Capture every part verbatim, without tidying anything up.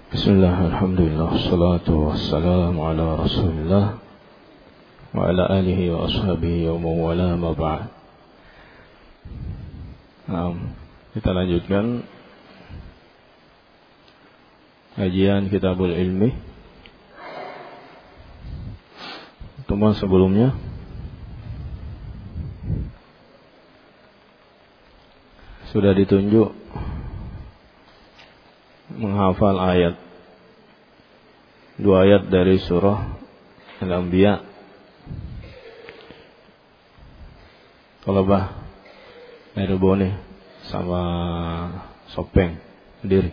Bismillah, alhamdulillah, salatu wassalamu ala rasulillah wa ala alihi wa ashabihi wa mawala ma ba'd. Nah, kita lanjutkan kajian Kitabul Ilmi. Pertemuan sebelumnya sudah ditunjuk menghafal ayat dua ayat dari surah Al-Anbiya. Kalau bah Merbone sama Sopeng sendiri.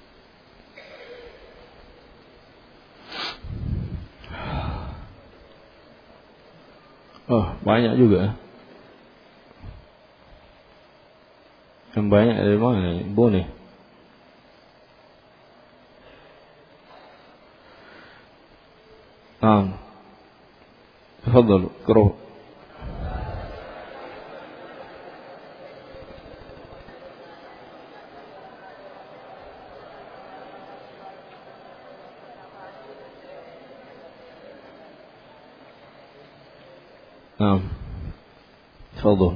Oh, banyak juga. Yang banyak dari mana? Bone. نعم تفضل اقرأوا. نعم تفضل.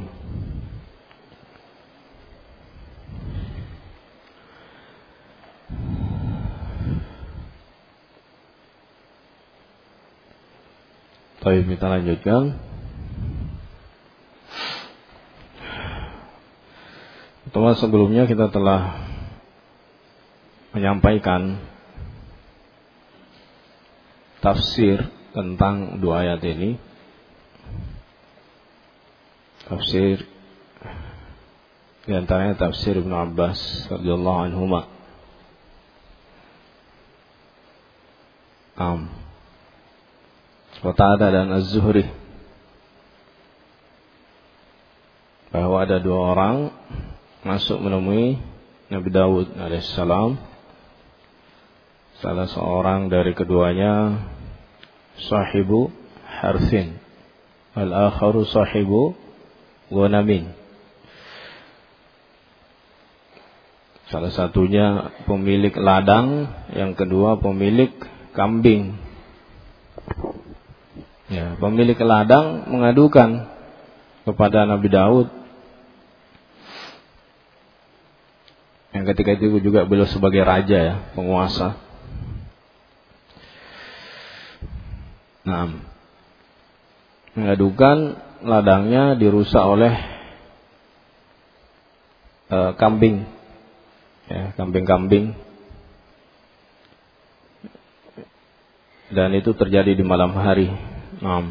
Baik, kita lanjutkan. Pertemuan sebelumnya kita telah menyampaikan tafsir tentang dua ayat ini. Tafsir di antaranya tafsir Ibnu Abbas radhiyallahu anhuma. Am Qatadah dan Az-Zuhri, bahwa ada dua orang masuk menemui Nabi Daud alaihissalam. Salah seorang dari keduanya sahibu harsin, al-akharu sahibu ghanamin. Salah satunya pemilik ladang, yang kedua pemilik kambing. Ya, pemilik ladang mengadukan kepada Nabi Daud, yang ketika itu juga beliau sebagai raja, ya, penguasa. Nah, mengadukan ladangnya dirusak oleh uh, kambing, ya, kambing-kambing, dan itu terjadi di malam hari. Nah,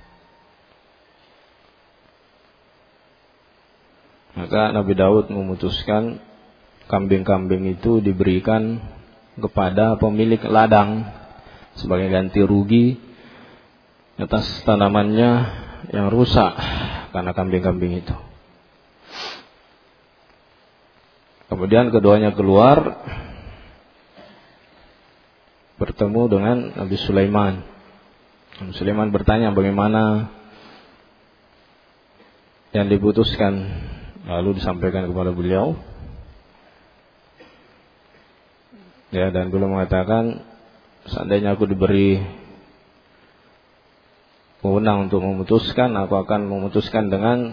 maka Nabi Daud memutuskan kambing-kambing itu diberikan kepada pemilik ladang sebagai ganti rugi atas tanamannya yang rusak karena kambing-kambing itu. Kemudian keduanya keluar bertemu dengan Nabi Sulaiman. Nabi Sulaiman bertanya bagaimana yang diputuskan, lalu disampaikan kepada beliau. Ya, dan beliau mengatakan, seandainya aku diberi wewenang untuk memutuskan, aku akan memutuskan dengan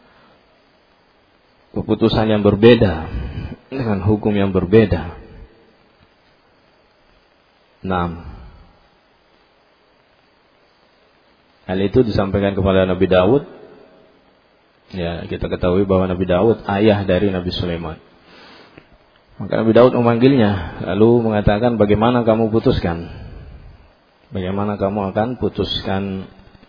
keputusan yang berbeda, dengan hukum yang berbeda. Nah, hal itu disampaikan kepada Nabi Daud. Ya, kita ketahui bahwa Nabi Daud ayah dari Nabi Sulaiman. Maka Nabi Daud memanggilnya, lalu mengatakan, bagaimana kamu putuskan? Bagaimana kamu akan putuskan?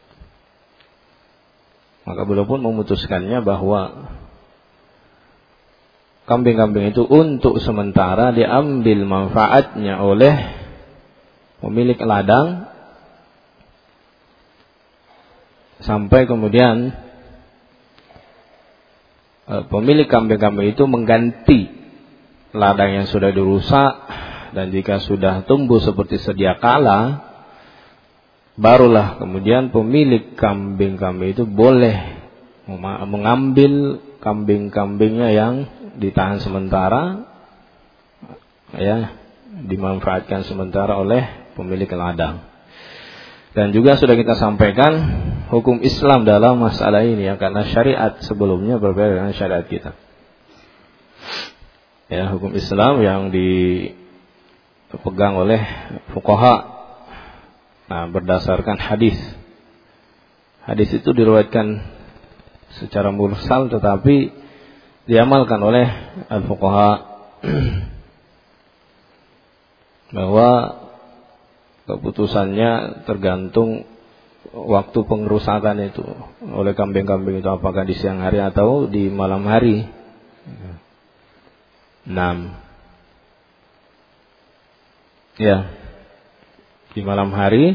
Maka beliau pun memutuskannya bahwa kambing-kambing itu untuk sementara diambil manfaatnya oleh pemilik ladang, sampai kemudian pemilik kambing-kambing itu mengganti ladang yang sudah dirusak, dan jika sudah tumbuh seperti sedia kala, barulah kemudian pemilik kambing-kambing itu boleh mengambil kambing-kambingnya yang ditahan sementara, ya, dimanfaatkan sementara oleh pemilik ladang. Dan juga sudah kita sampaikan hukum Islam dalam masalah ini ya, karena syariat sebelumnya berbeda dengan syariat kita. Ya, hukum Islam yang dipegang oleh fuqaha, nah, berdasarkan hadis. Hadis itu diriwayatkan secara mursal tetapi diamalkan oleh al-fuqaha bahwa keputusannya tergantung waktu pengerusakan itu oleh kambing-kambing itu, apakah di siang hari atau di malam hari. Enam. Ya. Di malam hari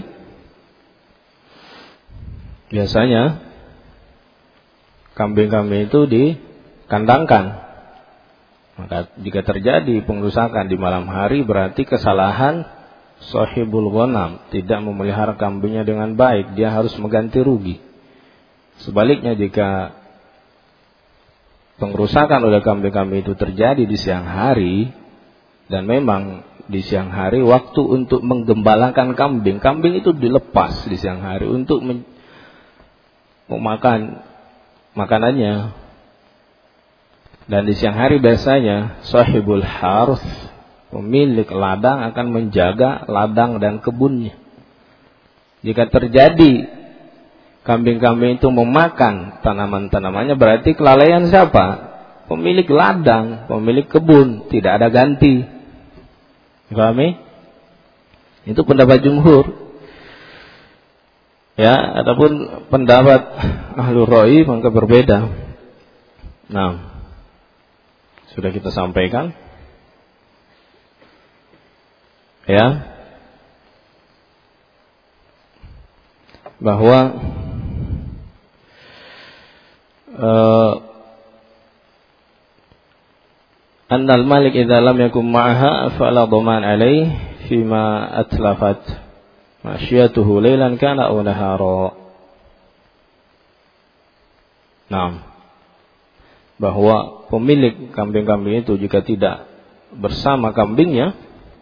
biasanya kambing-kambing itu dikandangkan. Maka jika terjadi pengerusakan di malam hari berarti kesalahan sahibul ghanam, tidak memelihara kambingnya dengan baik, dia harus mengganti rugi. Sebaliknya jika pengerusakan oleh kambing-kambing itu terjadi di siang hari, dan memang di siang hari waktu untuk menggembalakan kambing, kambing itu dilepas di siang hari untuk men- memakan makanannya, dan di siang hari biasanya sahibul harth, pemilik ladang akan menjaga ladang dan kebunnya. Jika terjadi kambing-kambing itu memakan tanaman-tanamannya, berarti kelalaian siapa? Pemilik ladang, pemilik kebun, tidak ada ganti. Pahami? Itu pendapat jumhur. Ya, adapun pendapat ahlul ra'i maka berbeda. Nah, sudah kita sampaikan. Ya, bahwa uh, annal malik idza lam yakum ma'aha fala dhaman alayhi fima atlafat masyiyatuhu lailan kana aw nahara. Nah, bahwa pemilik kambing-kambing itu jika tidak bersama kambingnya,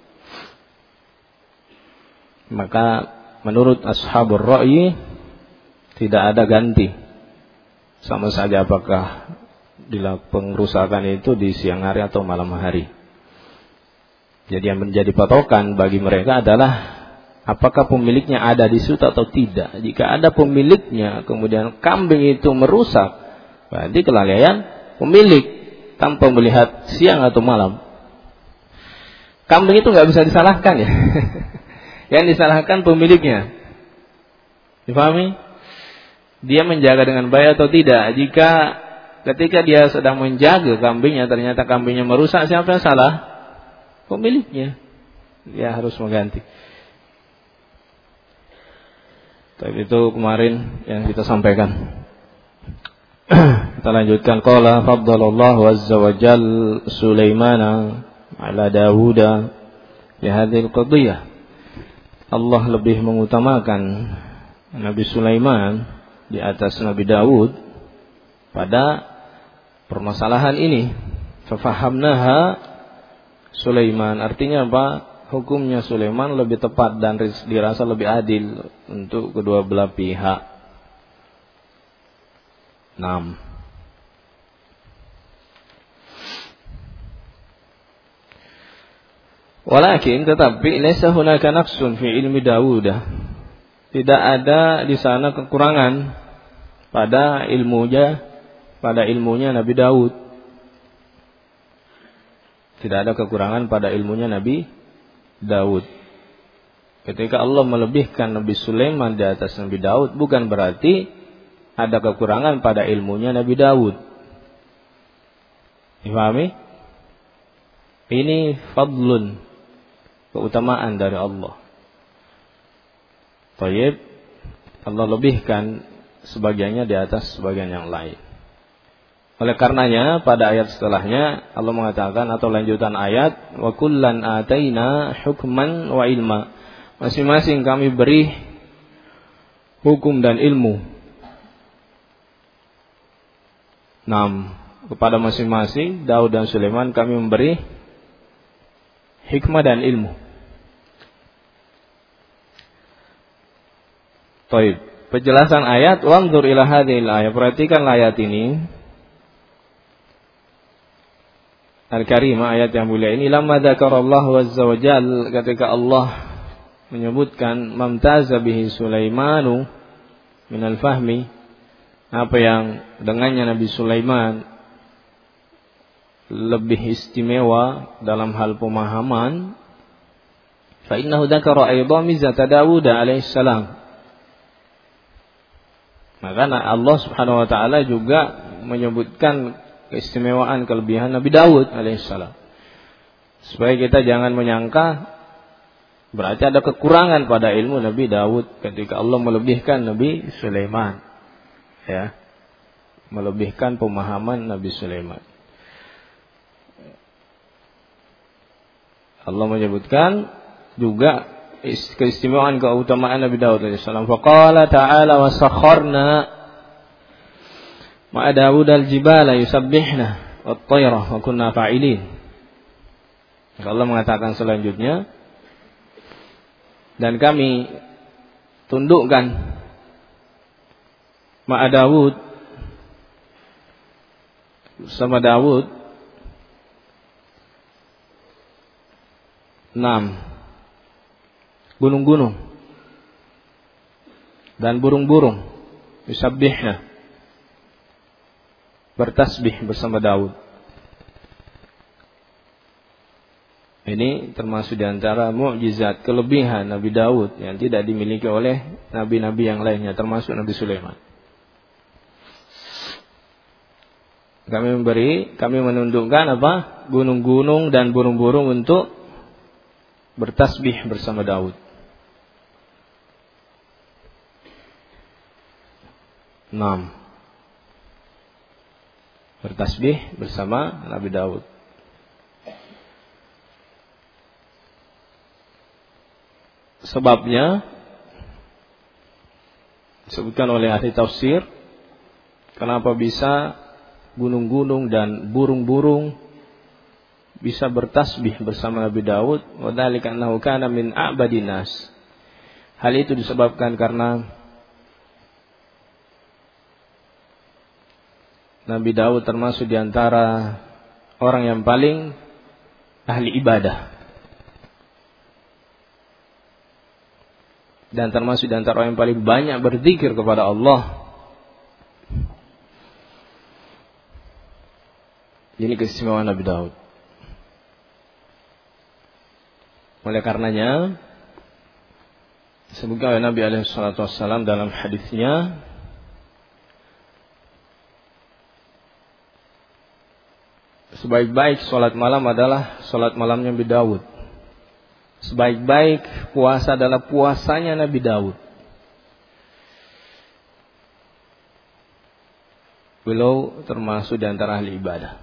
maka menurut ashabur ra'yi tidak ada ganti. Sama saja apakah dilakukan pengerusakan itu di siang hari atau malam hari. Jadi yang menjadi patokan bagi mereka adalah apakah pemiliknya ada di situ atau tidak. Jika ada pemiliknya kemudian kambing itu merusak, berarti kelalaian pemilik tanpa melihat siang atau malam. Kambing itu nggak bisa disalahkan ya. Yang disalahkan pemiliknya. Dipahami? Dia menjaga dengan baik atau tidak. Jika ketika dia sedang menjaga kambingnya ternyata kambingnya merusak, siapa yang salah? Pemiliknya. Dia harus mengganti. Tapi itu kemarin yang kita sampaikan. Kita lanjutkan. Qala faddalallahu azza wa jal Sulaimana ala Dawuda fi hadhil qadiyah. Allah lebih mengutamakan Nabi Sulaiman di atas Nabi Daud pada permasalahan ini. Fafahamnaha Sulaiman, artinya apa? Hukumnya Sulaiman lebih tepat dan dirasa lebih adil untuk kedua belah pihak. Naam. Walakin tetapi laisa hunaka naqsun fi ilmi Daud. Tidak ada di sana kekurangan pada ilmunya pada ilmunya Nabi Daud. Tidak ada kekurangan pada ilmunya Nabi Daud. Ketika Allah melebihkan Nabi Sulaiman di atas Nabi Daud, bukan berarti ada kekurangan pada ilmunya Nabi Daud. Dipahami? Ini fadlun, keutamaan dari Allah. Tayyib, Allah lebihkan sebagiannya di atas sebagian yang lain. Oleh karenanya pada ayat setelahnya Allah mengatakan atau lanjutan ayat, wa kullan ataina hukman wa ilma. Masing-masing kami beri hukum dan ilmu. Nam, kepada masing-masing Daud dan Sulaiman kami memberi hikmah dan ilmu. Baik, penjelasan ayat, wanzur ila hadhil ayat. Perhatikan ayat ini. Al-Karimah, ayat yang mulia ini, lamma dzakarallahu azza wa jalla, ketika Allah menyebutkan mamtaza bihi Sulaimanu minal fahmi, apa yang dengannya Nabi Sulaiman lebih istimewa dalam hal pemahaman, fa innahu dzakara aidan mizata Dawud alaihi salam. Maka Allah Subhanahu wa taala juga menyebutkan keistimewaan kelebihan Nabi Daud alaihissalam, supaya kita jangan menyangka berarti ada kekurangan pada ilmu Nabi Daud ketika Allah melebihkan Nabi Sulaiman, ya, melebihkan pemahaman Nabi Sulaiman. Allah menyebutkan juga keistimewaan keutamaan Nabi Daud alaihissalam. Faqala ta'ala wa sakharna ma'a Dawud al-jibala yusabbihna wat-tayra wa kunna fa'ilin. Allah mengatakan selanjutnya, dan kami tundukkan ma'a Dawud, bersama Dawud, enam gunung-gunung dan burung-burung, yusabbihna, bertasbih bersama Daud. Ini termasuk di antara mukjizat, kelebihan Nabi Daud yang tidak dimiliki oleh nabi-nabi yang lainnya, termasuk Nabi Sulaiman. Kami memberi, kami menundukkan apa? Gunung-gunung dan burung-burung untuk bertasbih bersama Daud. Enam. Bertasbih bersama Nabi Daud. Sebabnya disebutkan oleh ahli tafsir, kenapa bisa gunung-gunung dan burung-burung bisa bertasbih bersama Nabi Daud? Wa dzalika annahu kana min a'badin nas. Hal itu disebabkan karena Nabi Daud termasuk di antara orang yang paling ahli ibadah, dan termasuk di antara orang yang paling banyak berzikir kepada Allah. Ini keistimewaan Nabi Daud. Oleh karenanya disebutkan oleh Nabi alaihi salatu wassalam dalam hadisnya, sebaik-baik sholat malam adalah sholat malamnya Nabi Daud. Sebaik-baik puasa adalah puasanya Nabi Daud. Beliau termasuk di antara ahli ibadah,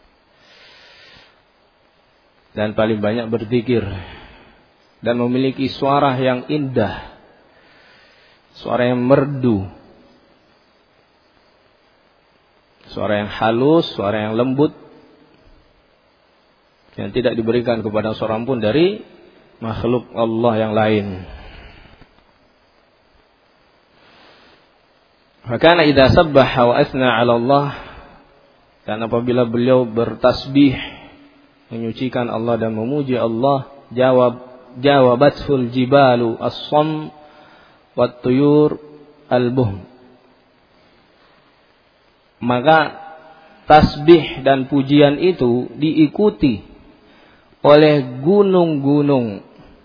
dan paling banyak berzikir, dan memiliki suara yang indah, suara yang merdu, suara yang halus, suara yang lembut, yang tidak diberikan kepada seorang pun dari makhluk Allah yang lain. Fakana idza sabbaha wa athna 'ala Allah, dan apabila beliau bertasbih, menyucikan Allah dan memuji Allah, jawab jawabatul jibalu as-sam wat tuyur al-buhm, maka tasbih dan pujian itu diikuti oleh gunung-gunung.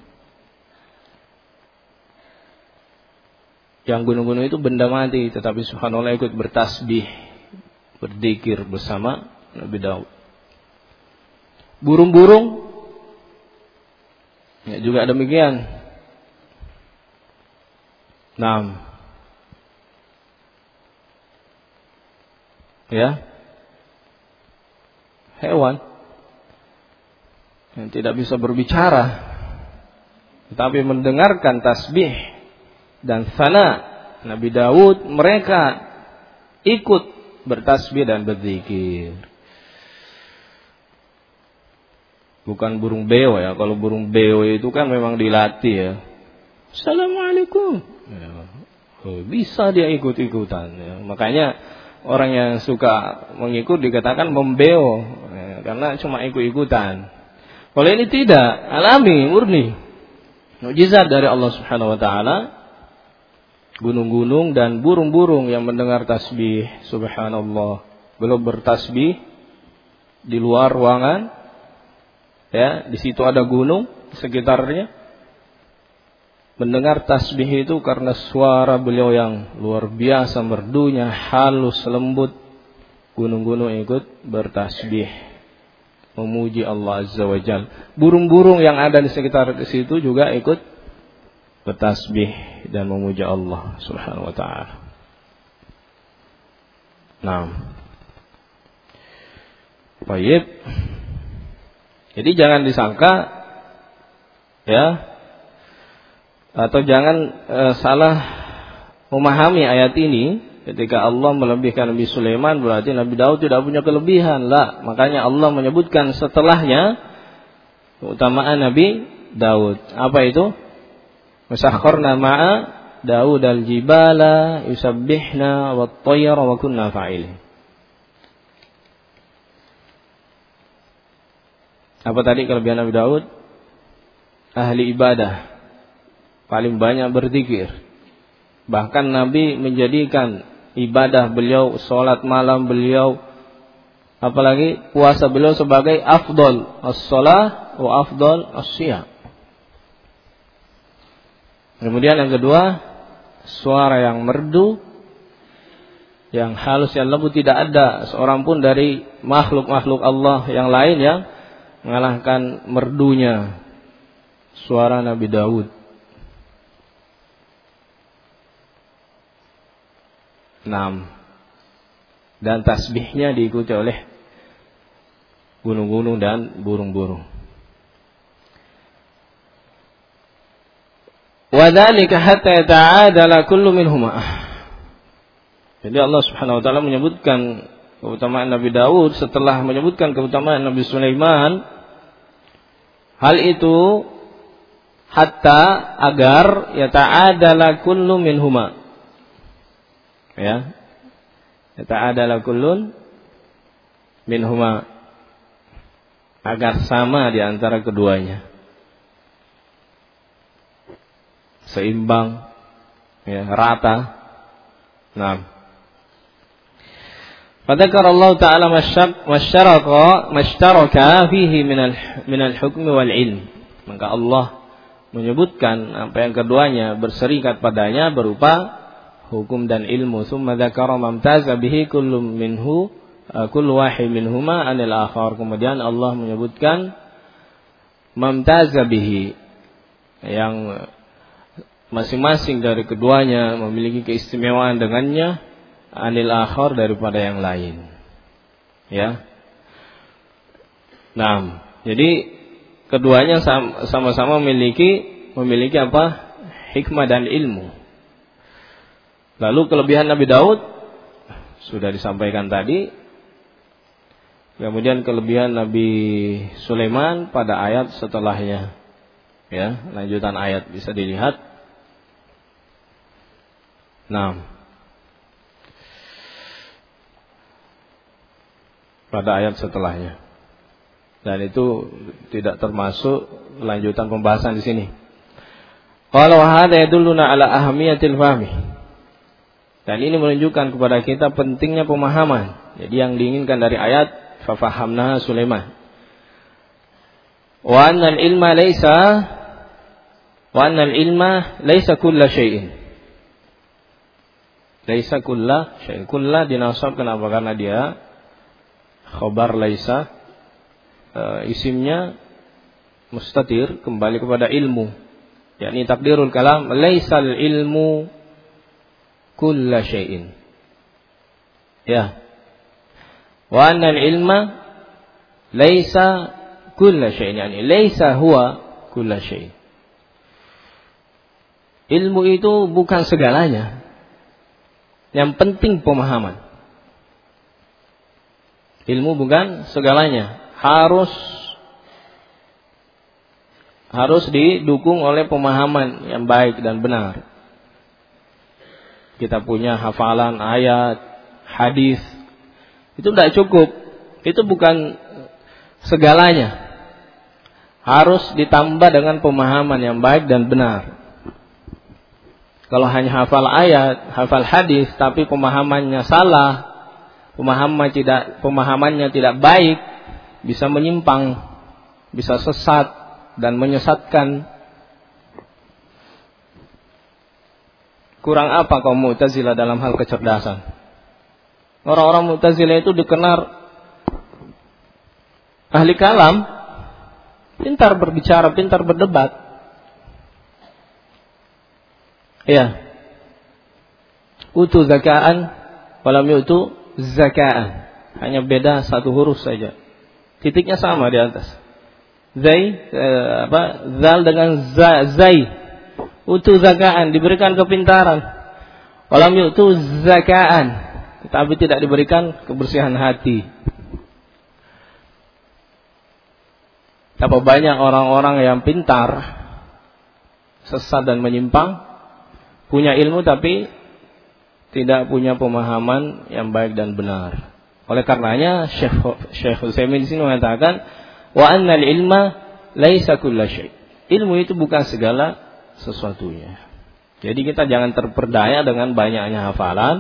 Yang gunung-gunung itu benda mati, tetapi subhanallah ikut bertasbih, berzikir bersama Nabi Daud. Burung-burung ya juga demikian. Naam. Ya. Hewan yang tidak bisa berbicara, tetapi mendengarkan tasbih dan sana Nabi Daud, mereka ikut bertasbih dan berzikir. Bukan burung beo ya. Kalau burung beo itu kan memang dilatih ya. Assalamualaikum. Ya. Oh, bisa dia ikut-ikutan. Ya. Makanya orang yang suka mengikut dikatakan membeo. Ya, karena cuma ikut-ikutan. Kalau ini tidak, alami, murni. Mukjizat dari Allah Subhanahu wa taala. Gunung-gunung dan burung-burung yang mendengar tasbih, subhanallah. Belum bertasbih di luar ruangan. Ya, di situ ada gunung di sekitarnya. Mendengar tasbih itu karena suara beliau yang luar biasa merdunya, halus, lembut. Gunung-gunung ikut bertasbih, memuji Allah Azza wa Jalla. Burung-burung yang ada di sekitar di situ juga ikut bertasbih dan memuji Allah Subhanahu wa taala. Nah. Baik. Jadi jangan disangka ya, atau jangan e, salah memahami ayat ini ketika Allah melebihkan Nabi Sulaiman berarti Nabi Daud tidak punya kelebihan. Lah, makanya Allah menyebutkan setelahnya keutamaan Nabi Daud. Apa itu? Musakharna ma'a Daud al-jibala yusabbihna wat-tayra wa kunna fa'ilin. Apa tadi kelebihan Nabi Daud? Ahli ibadah. Paling banyak berzikir. Bahkan Nabi menjadikan ibadah beliau, salat malam beliau, apalagi puasa beliau sebagai afdal as-shalah wa afdal as-shiyam. Kemudian yang kedua, suara yang merdu, yang halus, yang lembut. Tidak ada seorang pun dari makhluk-makhluk Allah yang lain yang mengalahkan merdunya suara Nabi Daud. Enam. Dan tasbihnya diikuti oleh gunung-gunung dan burung-burung. Wadzalika hatta ta'adala kullu minhuma. Jadi Allah Subhanahu wa taala menyebutkan keutamaan Nabi Daud setelah menyebutkan keutamaan Nabi Sulaiman. Hal itu hatta agar yata'adala kullu minhuma. Ya. Yata'adala kullun minhuma. Agar sama di antara keduanya. Seimbang, ya, rata. Nah. Fadzakara Allah Ta'ala masyaraka masytaraka fihi minal minal hukmi wal ilm. Maka Allah menyebutkan apa yang keduanya berserikat padanya berupa hukum dan ilmu. Tsumma dzakara mamtaza bihi kullu minhu kullu wahid minhuma anil akhar. Kemudian Allah menyebutkan mamtaza bihi, yang masing-masing dari keduanya memiliki keistimewaan dengannya, anil akhar, daripada yang lain. Ya. Nah, jadi keduanya sama-sama memiliki memiliki apa? Hikmah dan ilmu. Lalu kelebihan Nabi Daud sudah disampaikan tadi. Kemudian kelebihan Nabi Sulaiman pada ayat setelahnya. Ya, lanjutan ayat bisa dilihat. Nah, pada ayat setelahnya. Dan itu tidak termasuk lanjutan pembahasan di sini. Qala wa hadza yadulluna ala ahamiyatil fahmi. Dan ini menunjukkan kepada kita pentingnya pemahaman. Jadi yang diinginkan dari ayat fa fahamna Sulaiman. Wa annal ilma laisa wa annal ilma laisa kullu syai'in. Laisa kullu syai'in. Kullu dinasabkan apa? Karena dia khabar laisa, e, isimnya mustatir, kembali kepada ilmu, yakni takdirul kalam laisal ilmu kulla syai'in. Ya. Wa anna al-ilma laisa kulla syai'in, yani laisa huwa kulla syai'in. Ilmu itu bukan segalanya. Yang penting pemahaman. Ilmu bukan segalanya. Harus harus didukung oleh pemahaman yang baik dan benar. Kita punya hafalan ayat, hadis, itu tidak cukup. Itu bukan segalanya. Harus ditambah dengan pemahaman yang baik dan benar. Kalau hanya hafal ayat, hafal hadis, tapi pemahamannya salah, pemahaman tidak, pemahamannya tidak baik, bisa menyimpang, bisa sesat dan menyesatkan. Kurang apa kaum Mu'tazilah dalam hal kecerdasan? Orang-orang Mu'tazilah itu dikenal ahli kalam, pintar berbicara, pintar berdebat. Ya. Utu zakaan, walam yu'tu zakaan. Hanya beda satu huruf saja. Titiknya sama di atas. Zai, eh, apa? Zal dengan za, zai. Utu zakaan, diberikan kepintaran. Walam yu'tu zakaan, tapi tidak diberikan kebersihan hati. Betapa banyak orang-orang yang pintar, sesat dan menyimpang, punya ilmu tapi tidak punya pemahaman yang baik dan benar. Oleh karenanya Syekh Syekh Utsaimin di sini mengatakan wa annal ilma laisa kullu syai'. Ilmu itu bukan segala sesuatunya. Jadi kita jangan terperdaya dengan banyaknya hafalan.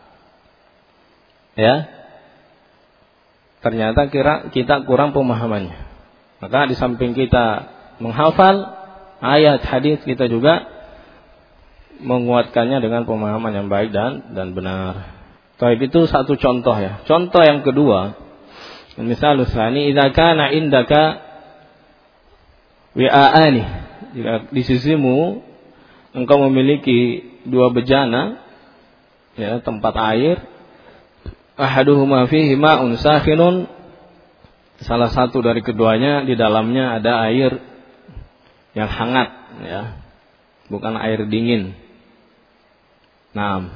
Ya. Ternyata kira kita kurang pemahamannya. Maka di samping kita menghafal ayat hadis, kita juga menguatkannya dengan pemahaman yang baik dan dan benar. Taib itu satu contoh ya. Contoh yang kedua, misal tsani idza kana indaka wi'aani, jika di sisimu engkau memiliki dua bejana, ya, tempat air, ahaduhuma fihi ma'un sakhinun, salah satu dari keduanya di dalamnya ada air yang hangat, ya, bukan air dingin. Naam.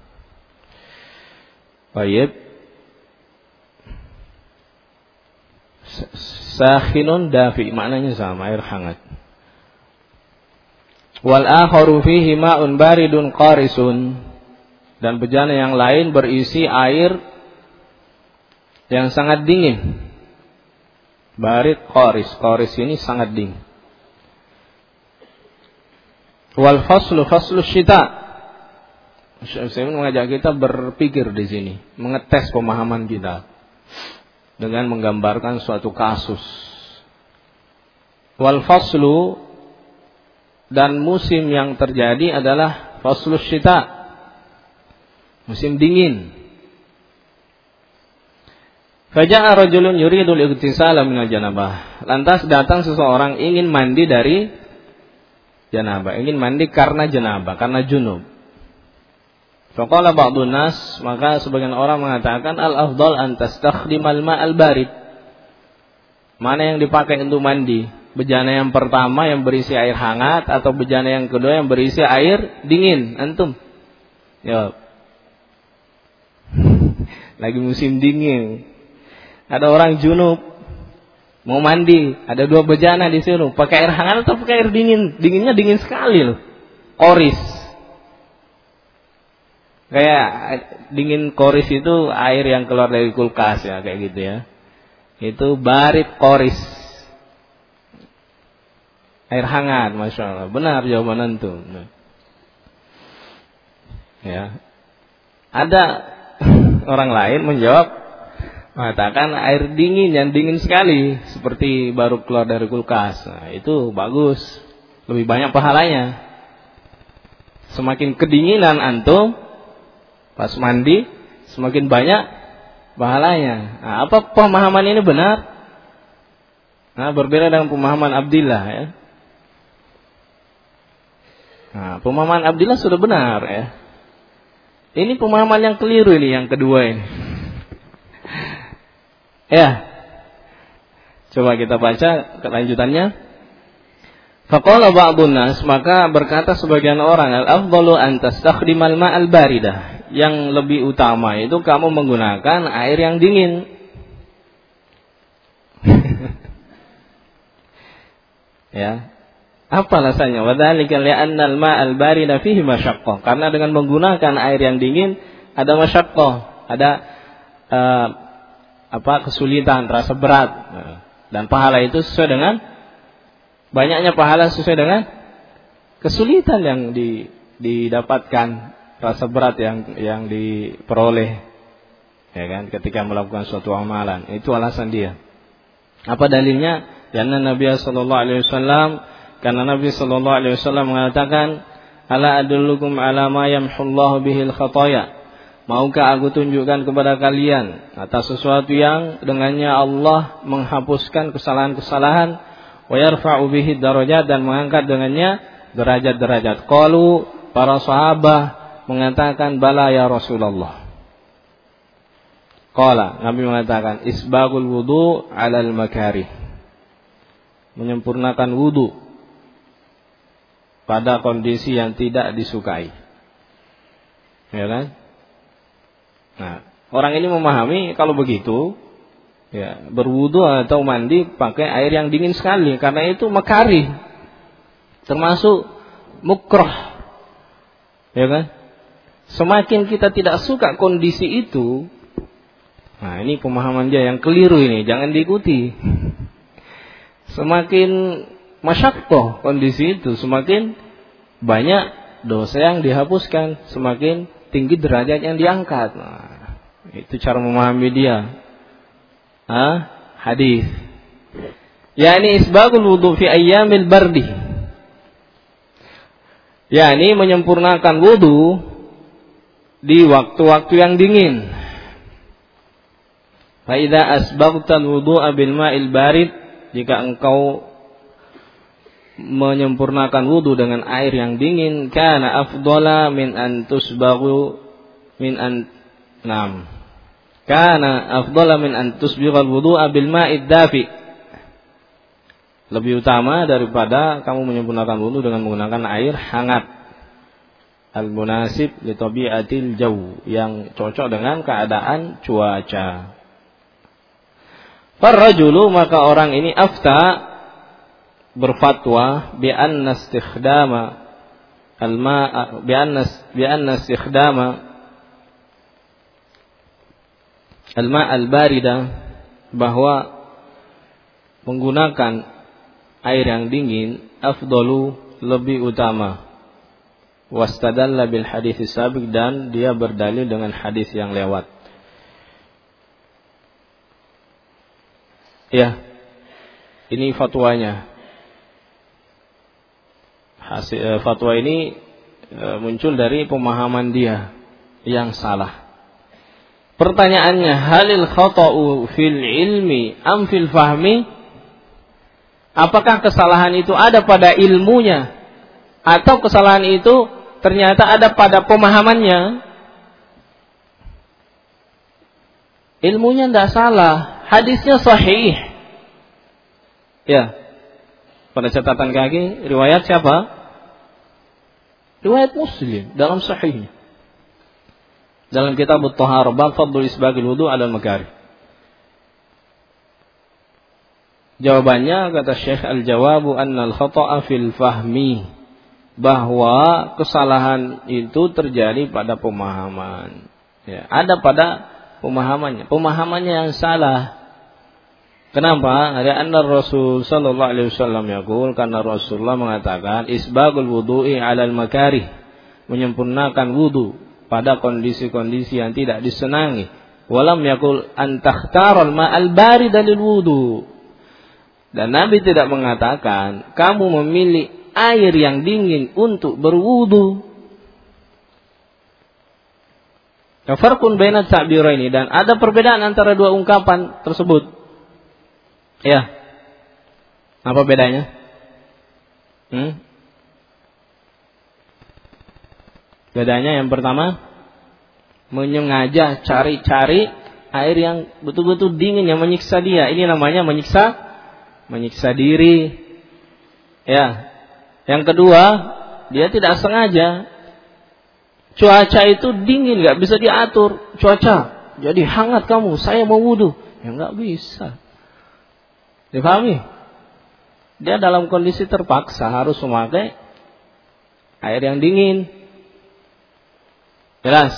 Baik. Sakhinun dafi, maknanya sama, air hangat. Wal akharu fihi ma'un baridun qarisun, dan bejana yang lain berisi air yang sangat dingin. Barid qaris, qaris ini sangat dingin. Wal faslu faslu syita. Saya mengajak kita berpikir di sini, mengetes pemahaman kita dengan menggambarkan suatu kasus. Wal faslu, dan musim yang terjadi adalah faslu syita, musim dingin. Faja'a rajulun yuridul ightisala minal janabah. Lantas datang seseorang ingin mandi dari janabah, ingin mandi karena janabah, karena junub. Faqala ba'dun nas, maka sebagian orang mengatakan al-afdal an tastakhdimal ma'al barid. Mana yang dipakai untuk mandi? Bejana yang pertama yang berisi air hangat atau bejana yang kedua yang berisi air dingin? Antum? Jawab. Lagi musim dingin. Ada orang junub mau mandi, ada dua bejana di sini. Pakai air hangat atau pakai air dingin? Dinginnya dingin sekali loh. Qoris. Kayak dingin qoris itu air yang keluar dari kulkas ya, kayak gitu ya. Itu barid qoris. Air hangat, masya Allah. Benar jawaban antum. Ya. Ada orang lain menjawab, mengatakan air dingin yang dingin sekali, seperti baru keluar dari kulkas. Nah, itu bagus, lebih banyak pahalanya. Semakin kedinginan antum pas mandi, semakin banyak pahalanya. Nah, apa pemahaman ini benar? Nah, berbeda dengan pemahaman Abdillah ya. Nah, pemahaman Abdillah sudah benar ya. Ini pemahaman yang keliru ini, yang kedua ini. Ya. Coba kita baca kelanjutannya. Faqala ba'dun nas, maka berkata sebagian orang, al-afdalu an tastakhdimal ma'al baridah. Yang lebih utama itu kamu menggunakan air yang dingin. Ya. Apa alasannya? Wadzalika li'anna al-ma'al barida fihi masyaqqah. Karena dengan menggunakan air yang dingin ada masyaqqah, ada uh, apa kesulitan, rasa berat. Dan pahala itu sesuai dengan banyaknya pahala sesuai dengan kesulitan yang di, didapatkan, rasa berat yang yang diperoleh, ya kan, ketika melakukan suatu amalan. Itu alasan dia. Apa dalilnya? Karena Nabi sallallahu alaihi wasallam karena Nabi sallallahu alaihi wasallam mengatakan, "Ala adullukum ala ma yamhullahu bihil khataya." Maukah aku tunjukkan kepada kalian atas sesuatu yang dengannya Allah menghapuskan kesalahan-kesalahan, wa yarfa'u bihi darajat, dan mengangkat dengannya derajat-derajat. Qalu, para sahabat mengatakan, "Bala ya Rasulullah." Qala, Nabi mengatakan, "Isbagul wudu 'alal makarih." Menyempurnakan wudu pada kondisi yang tidak disukai. Ya kan? Nah, orang ini memahami kalau begitu, ya, berwudu atau mandi pakai air yang dingin sekali, karena itu makarih, termasuk mukrah. Ya kan? Semakin kita tidak suka kondisi itu, nah ini pemahaman dia yang keliru ini, jangan diikuti. Semakin masyaqqah kondisi itu, semakin banyak dosa yang dihapuskan, semakin tinggi derajat yang diangkat. Nah, itu cara memahami dia. Ah, hadis. Yani isbagul wudu fi ayyamil bardi. Yani menyempurnakan wudu di waktu-waktu yang dingin. Fa idza asbaghtal wudu'a bil ma'il barid, jika engkau menyempurnakan wudu dengan air yang dingin, kana afdala min an tusbaghu min an nam kana afdala min an tusbighal wudu'a bil ma'id dafi. Lebih utama daripada kamu menyempurnakan wudu dengan menggunakan air hangat, al munasib li tabi'atil jaw, yang cocok dengan keadaan cuaca. Farrajulu, maka orang ini afta, berfatwa, bi anna istikhdama al-ma' bi anna bi anna istikhdama al-ma' al-barida, bahwa menggunakan air yang dingin afdalu, lebih utama. Wastadalla bil hadits sabiq, dan dia berdalil dengan hadis yang lewat. Ya, ini fatwanya. Hasil, fatwa ini e, muncul dari pemahaman dia yang salah. Pertanyaannya, halil khata'u fil ilmi am fil fahmi? Apakah kesalahan itu ada pada ilmunya, atau kesalahan itu ternyata ada pada pemahamannya? Ilmunya tidak salah, hadisnya sahih. Ya, pada catatan kaki, riwayat siapa? Riwayat Muslim dalam sahihnya. Dalam kitab At-Taharah, bab fadl isbagil wudu 'alal makarih. Jawabannya, kata Syekh, al-jawabu anna al-khata'a fil fahmi, bahwa kesalahan itu terjadi pada pemahaman. Ya, ada pada pemahamannya, pemahamannya yang salah. Kenapa? Ada anna Rasul sallallahu alaihi wasallam yaqul, karena Rasulullah mengatakan isbagul wudu'i 'alal makarih, menyempurnakan wudu pada kondisi-kondisi yang tidak disenangi. Walam yaqul an takhtaral ma'al barid lil wudu. Dan Nabi tidak mengatakan kamu memilih air yang dingin untuk berwudu. Farqun baina ta'biraini, dan ada perbedaan antara dua ungkapan tersebut. Ya, apa bedanya? Hmm? Bedanya yang pertama, menyengaja cari-cari air yang betul-betul dingin, yang menyiksa dia. Ini namanya menyiksa, menyiksa diri. Ya. Yang kedua, dia tidak sengaja. Cuaca itu dingin, nggak bisa diatur. Cuaca, jadi hangat kamu, saya mau wudu, ya nggak bisa. Dipahami? dia dalam kondisi terpaksa harus memakai air yang dingin. Jelas?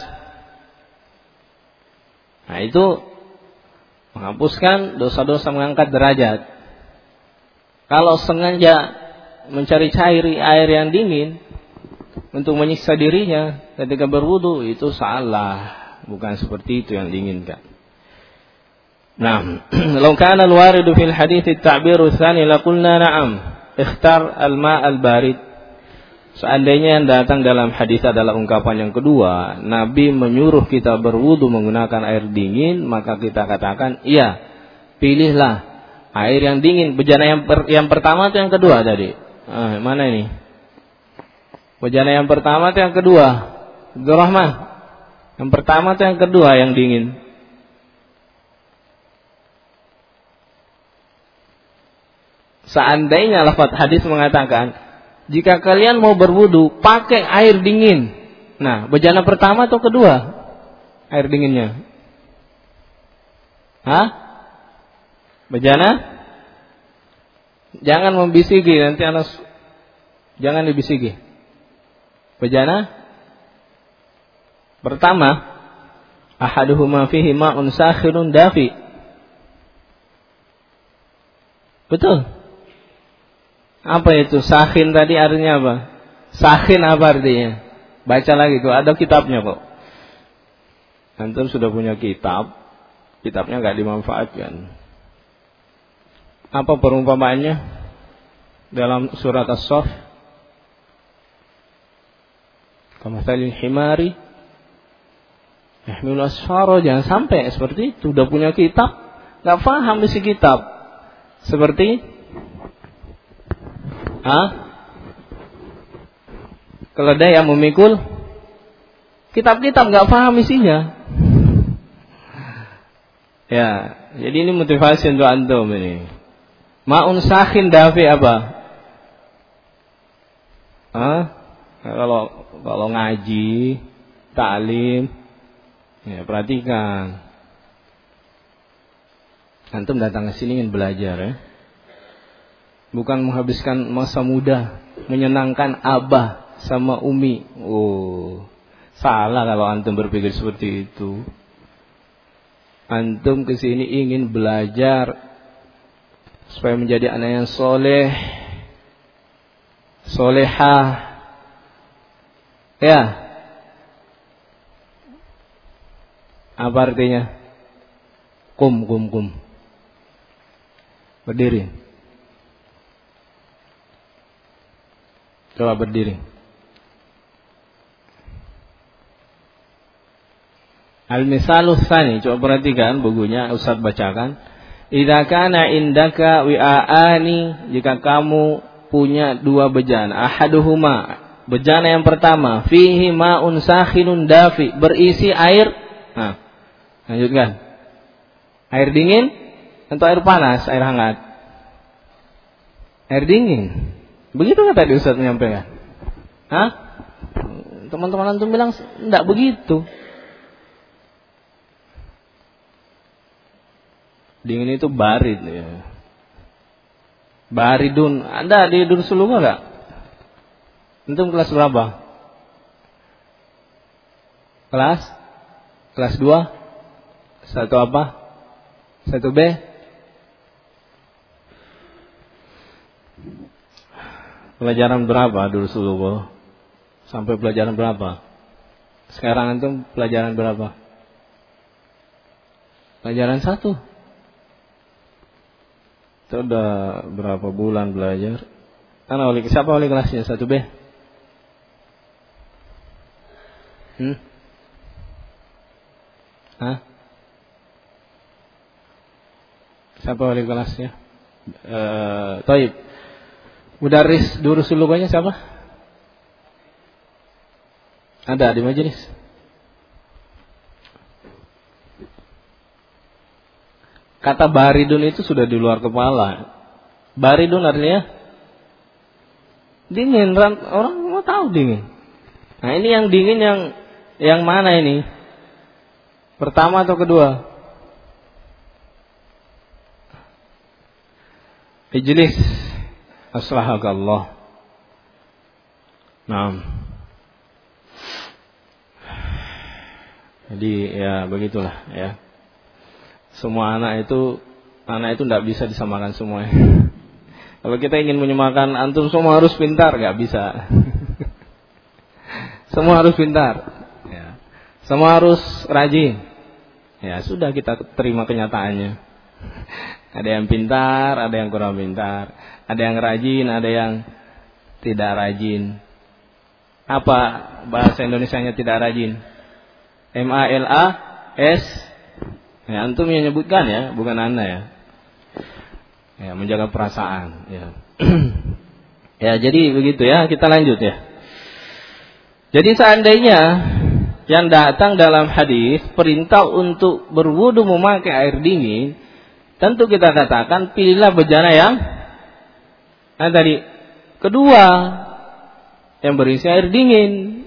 Nah, itu menghapuskan dosa-dosa mengangkat derajat. Kalau sengaja mencari cair air yang dingin untuk menyiksa dirinya ketika berwudu, itu salah. Bukan seperti itu yang diinginkan. Nah, law kana al-waridu fil hadits at-ta'bir ats-tsani laqulna na'am, ikhtar al-ma' al-barid. Seandainya yang datang dalam hadis adalah ungkapan yang kedua, Nabi menyuruh kita berwudu menggunakan air dingin, maka kita katakan, iya, pilihlah air yang dingin. Bejana yang per, yang pertama atau yang kedua tadi? Ah, mana ini? Bejana yang pertama atau yang kedua? Abdurrahman. Yang pertama atau yang kedua yang dingin? Seandainya lafaz hadis mengatakan, jika kalian mau berwudu, pakai air dingin. Nah, bejana pertama atau kedua air dinginnya? Hah? Bejana? Jangan membisiki, nanti anak jangan dibisiki. Bejana pertama, ahaduhuma fihi ma'un sakhirun dafi. Betul? Apa itu? Sakhin tadi artinya apa? Sakhin apa artinya? Baca lagi kok, ada kitabnya kok. Antum sudah punya kitab, kitabnya enggak dimanfaatkan. Apa perumpamaannya dalam surat As-Saff? Kamathalil himari yahmilu asfara. Jangan sampai seperti itu. Udah punya kitab, enggak paham isi kitab. Seperti ah, keledai yang memikul kitab-kitab, nggak paham isinya. Ya, jadi ini motivasi untuk antum ini. Ma'un sakhin dafi apa? Ah, kalau kalau ngaji, taklim, ya perhatikan. Antum datang ke sini ingin belajar, ya. Bukan menghabiskan masa muda menyenangkan abah sama umi. Oh, salah kalau antum berpikir seperti itu. Antum kesini ingin belajar supaya menjadi anak yang soleh, solehah, ya. Apa artinya? Kum, kum, kum. Berdiri. Coba berdiri. Al-misalus tsani, coba perhatikan bukunya Ustaz bacakan. Idza kana indaka wi'aani, jika kamu punya dua bejana, ahaduhuma, bejana yang pertama, fihi ma'un sakhinun dafi, berisi air. Nah, lanjutkan. Air dingin atau air panas, air hangat? Air dingin. Begitu kan tadi Ustaz menyampaikan? Hah? Teman-teman antum bilang enggak begitu. Dingin itu barid ya. Baridun. Anda di Dursulunga enggak? Antum kelas berapa? Kelas? Kelas dua? Satu apa? Satu B? Pelajaran berapa dulu Suluh? Sampai pelajaran berapa? Sekarang antum pelajaran berapa? Pelajaran satu. Itu udah berapa bulan belajar? Karena oleh siapa oleh kelasnya? Satu B? Hmm? Hah? Siapa oleh kelasnya? Eh, Taib. Mudaris Durusul Lughahnya siapa? Ada di majelis? Kata baridun itu sudah di luar kepala. Baridun artinya dingin. Orang mau tahu dingin. Nah, ini yang dingin yang yang mana ini? Pertama atau kedua? Ijlis. Aslahakallah. Nah. Jadi ya begitulah ya. Semua anak itu anak itu tidak bisa disamakan semuanya. Kalau kita ingin menyamakan antum semua harus pintar, nggak bisa. Semua harus pintar. Ya. Semua harus rajin. Ya sudah, kita terima kenyataannya. Ada yang pintar, ada yang kurang pintar. Ada yang rajin, ada yang tidak rajin. Apa bahasa Indonesianya tidak rajin? M A L A S. Ya, antum yang nyebutkan ya, bukan anda ya. Ya, menjaga perasaan. Ya. Ya, jadi begitu ya. Kita lanjut ya. Jadi seandainya yang datang dalam hadis perintah untuk berwudu memakai air dingin, tentu kita katakan pilihlah bejana yang nah tadi kedua yang berisi air dingin.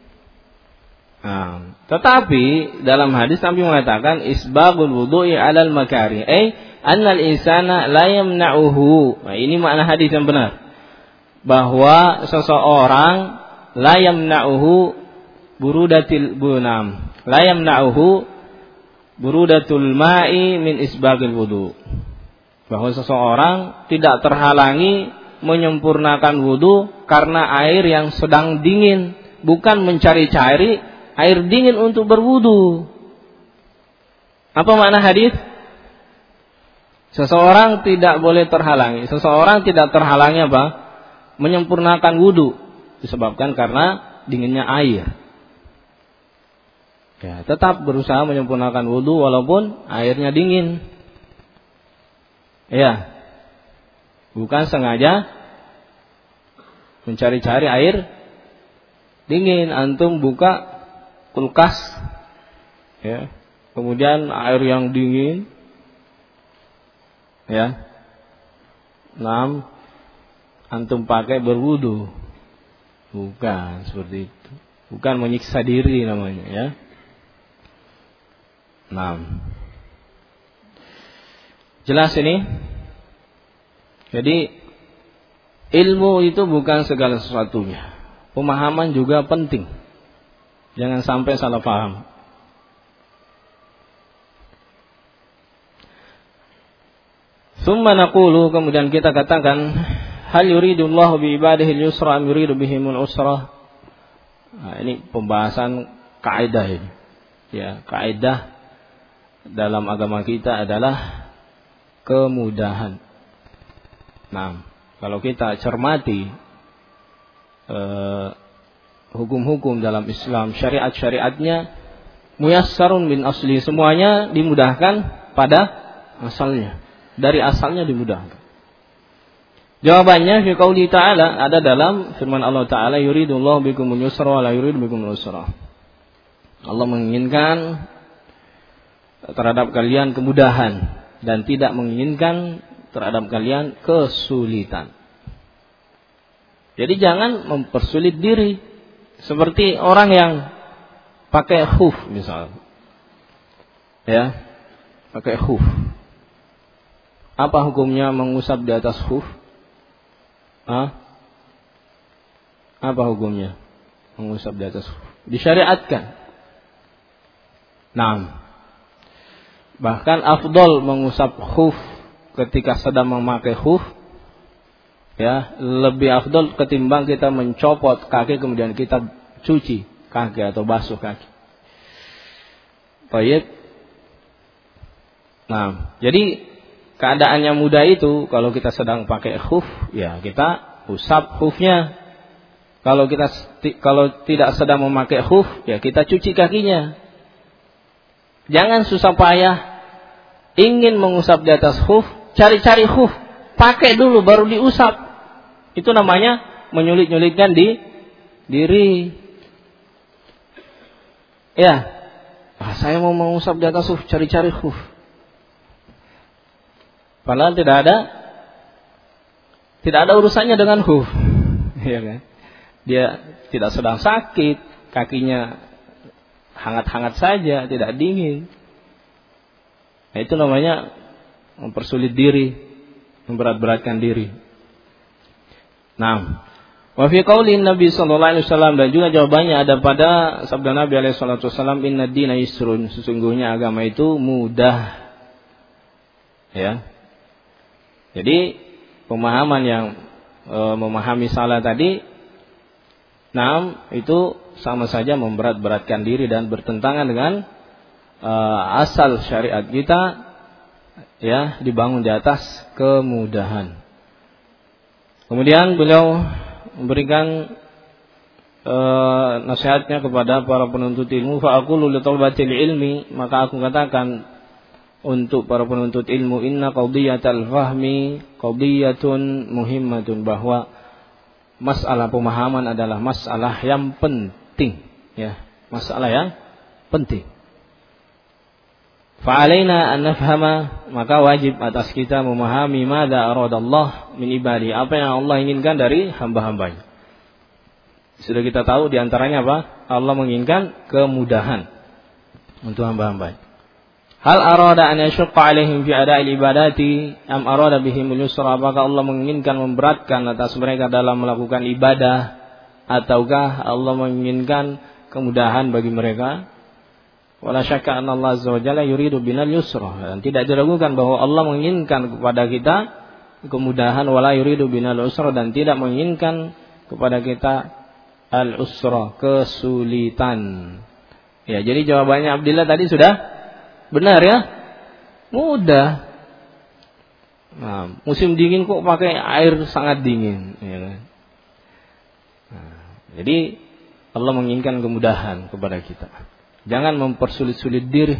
Nah, tetapi dalam hadis Nabi mengatakan isbagul wudu'i 'alal makari, ay annal insana la yamna'uhu. Nah, ini makna hadis yang benar. Bahwa seseorang la yamna'uhu burudatil bunam. La yamna'uhu burudatul ma'i min isbagil wudu. Bahwa seseorang tidak terhalangi menyempurnakan wudu karena air yang sedang dingin, bukan mencari-cari air dingin untuk berwudu. Apa makna hadis? Seseorang tidak boleh terhalangi. Seseorang tidak terhalangi apa? Menyempurnakan wudu disebabkan karena dinginnya air. Ya, tetap berusaha menyempurnakan wudu walaupun airnya dingin. Ya. Bukan sengaja mencari-cari air dingin. Antum buka kulkas, ya, kemudian air yang dingin, ya, enam, antum pakai berwudu, bukan seperti itu, bukan menyiksa diri namanya, ya. Enam, jelas ini. Jadi ilmu itu bukan segala sesuatunya. Pemahaman juga penting. Jangan sampai salah paham. Tsumma naqulu, kemudian kita katakan, hal yuridullahu bi ibadihi al-yusra am yuridu bihimul usra? Nah, ini pembahasan kaidah ini. Ya, kaidah dalam agama kita adalah kemudahan. Nah, kalau kita cermati eh, hukum-hukum dalam Islam, syariat-syariatnya muyassarun min asli, semuanya dimudahkan pada asalnya. Dari asalnya dimudahkan. Jawabannya fi qouli ta'ala, ada dalam firman Allah Ta'ala, yuridullahu bikumul yusra wa la yuridu bikumul usra. Allah menginginkan terhadap kalian kemudahan dan tidak menginginkan terhadap kalian kesulitan. Jadi jangan mempersulit diri seperti orang yang pakai khuf misalnya. Ya, pakai khuf. Apa hukumnya mengusap di atas khuf? Hah? Apa hukumnya mengusap di atas khuf? Disyariatkan. Naam. Bahkan afdol mengusap khuf ketika sedang memakai khuf, ya, lebih afdol ketimbang kita mencopot kaki kemudian kita cuci kaki atau basuh kaki. Baik. Nah, jadi keadaannya mudah itu kalau kita sedang pakai khuf, ya kita usap khufnya. Kalau kita kalau tidak sedang memakai khuf, ya kita cuci kakinya. Jangan susah payah ingin mengusap di atas khuf, cari-cari khuf, pakai dulu baru diusap. Itu namanya menyulit-nyulitkan di diri. Ya, ah, saya mau mengusap di atas khuf, cari-cari khuf. Padahal tidak ada tidak ada urusannya dengan khuf. Ya kan? Dia tidak sedang sakit, kakinya hangat-hangat saja, tidak dingin. Nah, itu namanya mempersulit diri, memberat-beratkan diri. Nah, wa fi qauli Nabi sallallahu alaihi wasallam, dan juga jawabannya ada pada sabda Nabi alaihi salatu wasallam, inna dina yusrun, sesungguhnya agama itu mudah. Ya. Jadi pemahaman yang e, memahami salah tadi, nah itu sama saja memberat-beratkan diri dan bertentangan dengan e, asal syariat kita, ya, dibangun di atas kemudahan. Kemudian beliau memberikan e, nasihatnya kepada para penuntut ilmu, fa aqulu li talabatil ilmi, maka aku katakan untuk para penuntut ilmu, inna qadiyatal fahmi qadiyatun muhimmatun, bahwa masalah pemahaman adalah masalah yang penting, ya, masalah yang penting. Fa alaina an nafhama, maka wajib atas kita memahami madza aradallah min ibadi, apa yang Allah inginkan dari hamba-hambanya. Sudah kita tahu di antaranya apa? Allah menginginkan kemudahan untuk hamba-hambanya. Hal arada an yashqa alaihim fi ada'il ibadati am arada bihim al-yusra, apakah Allah menginginkan memberatkan atas mereka dalam melakukan ibadah, ataukah Allah menginginkan kemudahan bagi mereka? Wala syakka anna Allah azza wa jalla yuridu binal yusra, dan tidak diragukan bahwa Allah menginginkan kepada kita kemudahan, wala yuridu binal usra, dan tidak menginginkan kepada kita al-usra, kesulitan. Ya, jadi jawabannya Abdillah tadi sudah benar, ya, mudah. Nah, musim dingin kok pakai air sangat dingin, ya kan? Nah, jadi Allah menginginkan kemudahan kepada kita. Jangan mempersulit-sulit diri.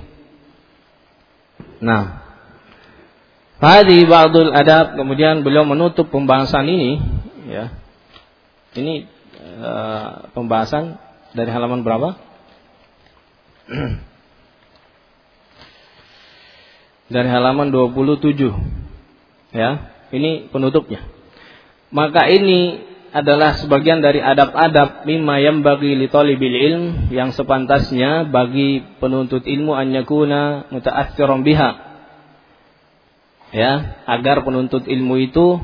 Nah, hadhi ba'dul adab, kemudian beliau menutup pembahasan ini, ya. Ini uh, pembahasan dari halaman berapa? Dari halaman dua puluh tujuh, ya, ini penutupnya. Maka ini adalah sebagian dari adab-adab mimma yambaghi li talibil ilm, yang sepantasnya bagi penuntut ilmu an yakuna muta'assiran biha, ya, agar penuntut ilmu itu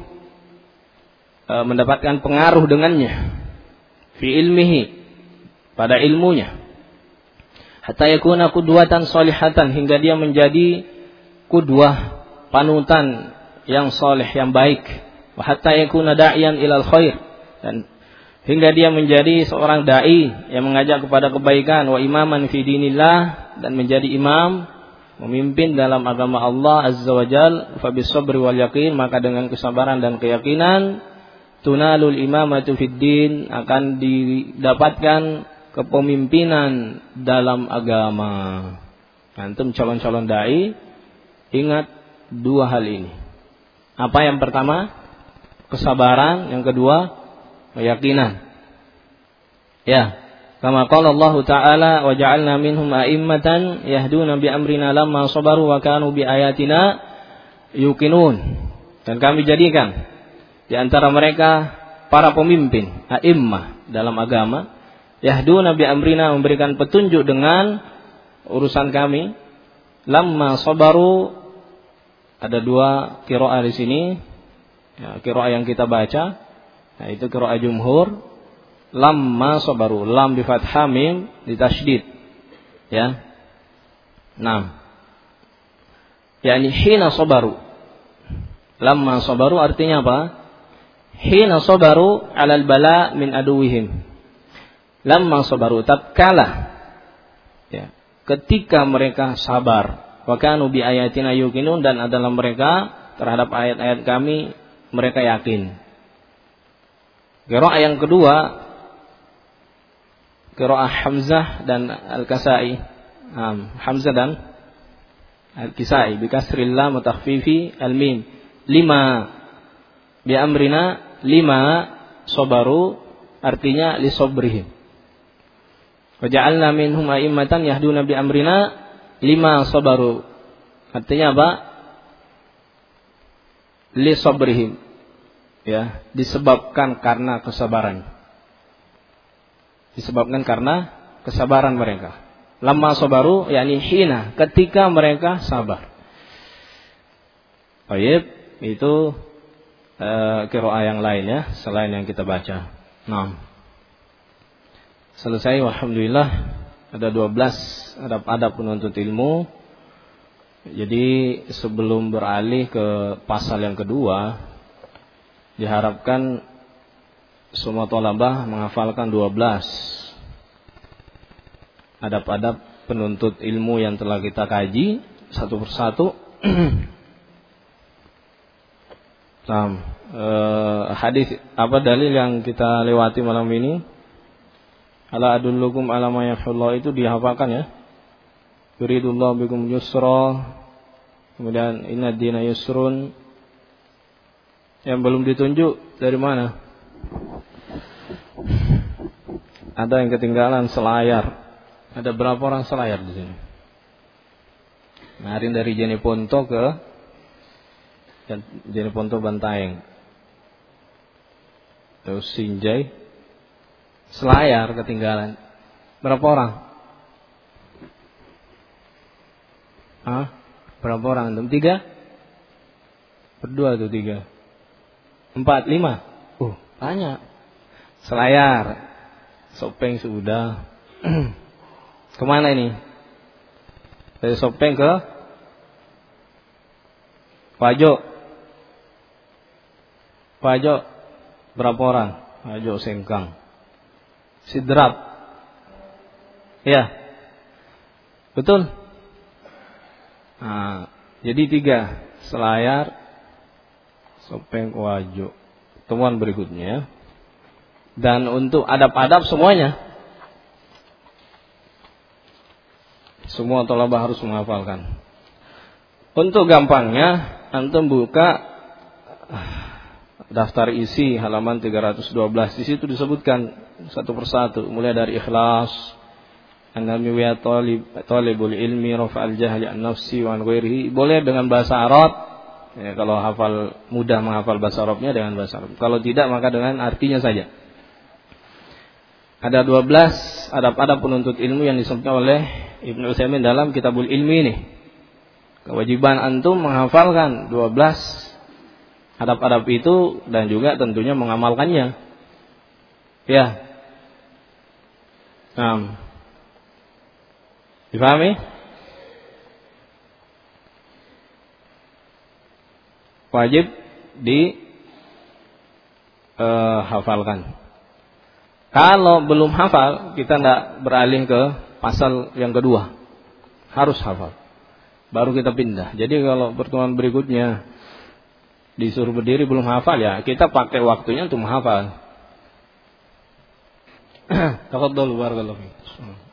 e, mendapatkan pengaruh dengannya fi ilmihi, pada ilmunya, hatta yakuna qudwatan salihatan, hingga dia menjadi kudwah, panutan yang soleh, yang baik. Wa hatta yakuna da'iyan ilal khair, dan hingga dia menjadi seorang dai yang mengajak kepada kebaikan, wa imaman fi dinillah, dan menjadi imam, memimpin dalam agama Allah azza wa jal, fa bisabri wal yaqin, maka dengan kesabaran dan keyakinan, tunalul imamatu fid din, akan didapatkan kepemimpinan dalam agama. Antum calon-calon dai, ingat dua hal ini. Apa yang pertama? Kesabaran. Yang kedua, keyakinan. Ya, kama qala Allah Ta'ala, wa ja'alna minhum a'immatan yahduna bi amrina lamma sabaru wa kanu bi ayatina yuqinun. Dan kami jadikan di antara mereka para pemimpin, a'immah dalam agama, yahduna bi amrina, memberikan petunjuk dengan urusan kami, lamma sabaru. Ada dua qiraah di sini, ya, qiraah yang kita baca, nah, itu qiraah jumhur, lamma sabaru, lam bi fathah, mim di tasydid, ya. Nah, yakni hina sabaru, lamma sabaru artinya apa? Hina sabaru alal bala min aduwihim, lamma sabaru, tatkala, ya, ketika mereka sabar, wa kanu bi ayatina yuqinun, dan adalah mereka terhadap ayat-ayat kami mereka yakin. Qiraah yang kedua, qiraah Hamzah dan Al-Kasai, um, Hamzah dan Al-Kisai bi kasril lam wa takhfifi al-mim, lima bi amrina, lima sabaru artinya li sabrihim. Wa ja'alna minhum a'immatan yahduna bi amrina lima sabaru, artinya apa? Li sabrihim, ya, disebabkan karena kesabaran, disebabkan karena kesabaran mereka. Lamma sabaru yakni hina, ketika mereka sabar. Baik, itu uh, qiraah yang lainnya selain yang kita baca. Nah, selesai alhamdulillah. Ada dua belas adab-adab penuntut ilmu. Jadi sebelum beralih ke pasal yang kedua, diharapkan semua thalabah menghafalkan dua belas adab-adab penuntut ilmu yang telah kita kaji satu persatu. Nah, eh, hadis apa dalil yang kita lewati malam ini? Ala adullukum ala ma yahullah, itu dihafalkan ya. Yuridullahu bikum yusra. Kemudian inna dina yusrun. Yang belum ditunjuk dari mana? Ada yang ketinggalan selayar. Ada berapa orang selayar di sini? Kemarin dari Jeneponto ke Jeneponto Bantaeng. Terus Sinjai selayar ketinggalan. Berapa orang? Hah? Berapa orang? Antum? Tiga? Berdua tuh tiga. Empat, lima? Uh, banyak. Selayar. Sopeng sudah. Kemana ini? Dari Sopeng ke Pajo. Pajo berapa orang? Pajo Sengkang. Sidrap. Ya. Betul? Nah, jadi tiga. Selayar, Sopeng, Wajo. Temuan berikutnya. Dan untuk adab-adab semuanya, semua thalabah harus menghafalkan. Untuk gampangnya, antum buka daftar isi halaman tiga ratus dua belas. Di situ disebutkan satu persatu, mulai dari ikhlas, an-namiyat talib talibul ilmi, rafa'al jahli an nafsi wa an ghairihi. Boleh dengan bahasa Arab. Ya, kalau hafal mudah menghafal bahasa Arabnya dengan bahasa Arab. Kalau tidak maka dengan artinya saja. Ada dua belas adab-adab penuntut ilmu yang disebutkan oleh Ibnu Utsaimin dalam Kitabul Ilmi ini. Kewajiban antum menghafalkan dua belas adab-adab itu dan juga tentunya mengamalkannya. Ya. Nah. Difahami? Wajib dihafalkan. Kalau belum hafal, kita tidak beralih ke pasal yang kedua. Harus hafal. Baru kita pindah. Jadi kalau pertemuan berikutnya disuruh berdiri belum hafal, ya kita pakai waktunya untuk menghafal. Tafadhol barakallahu fiik.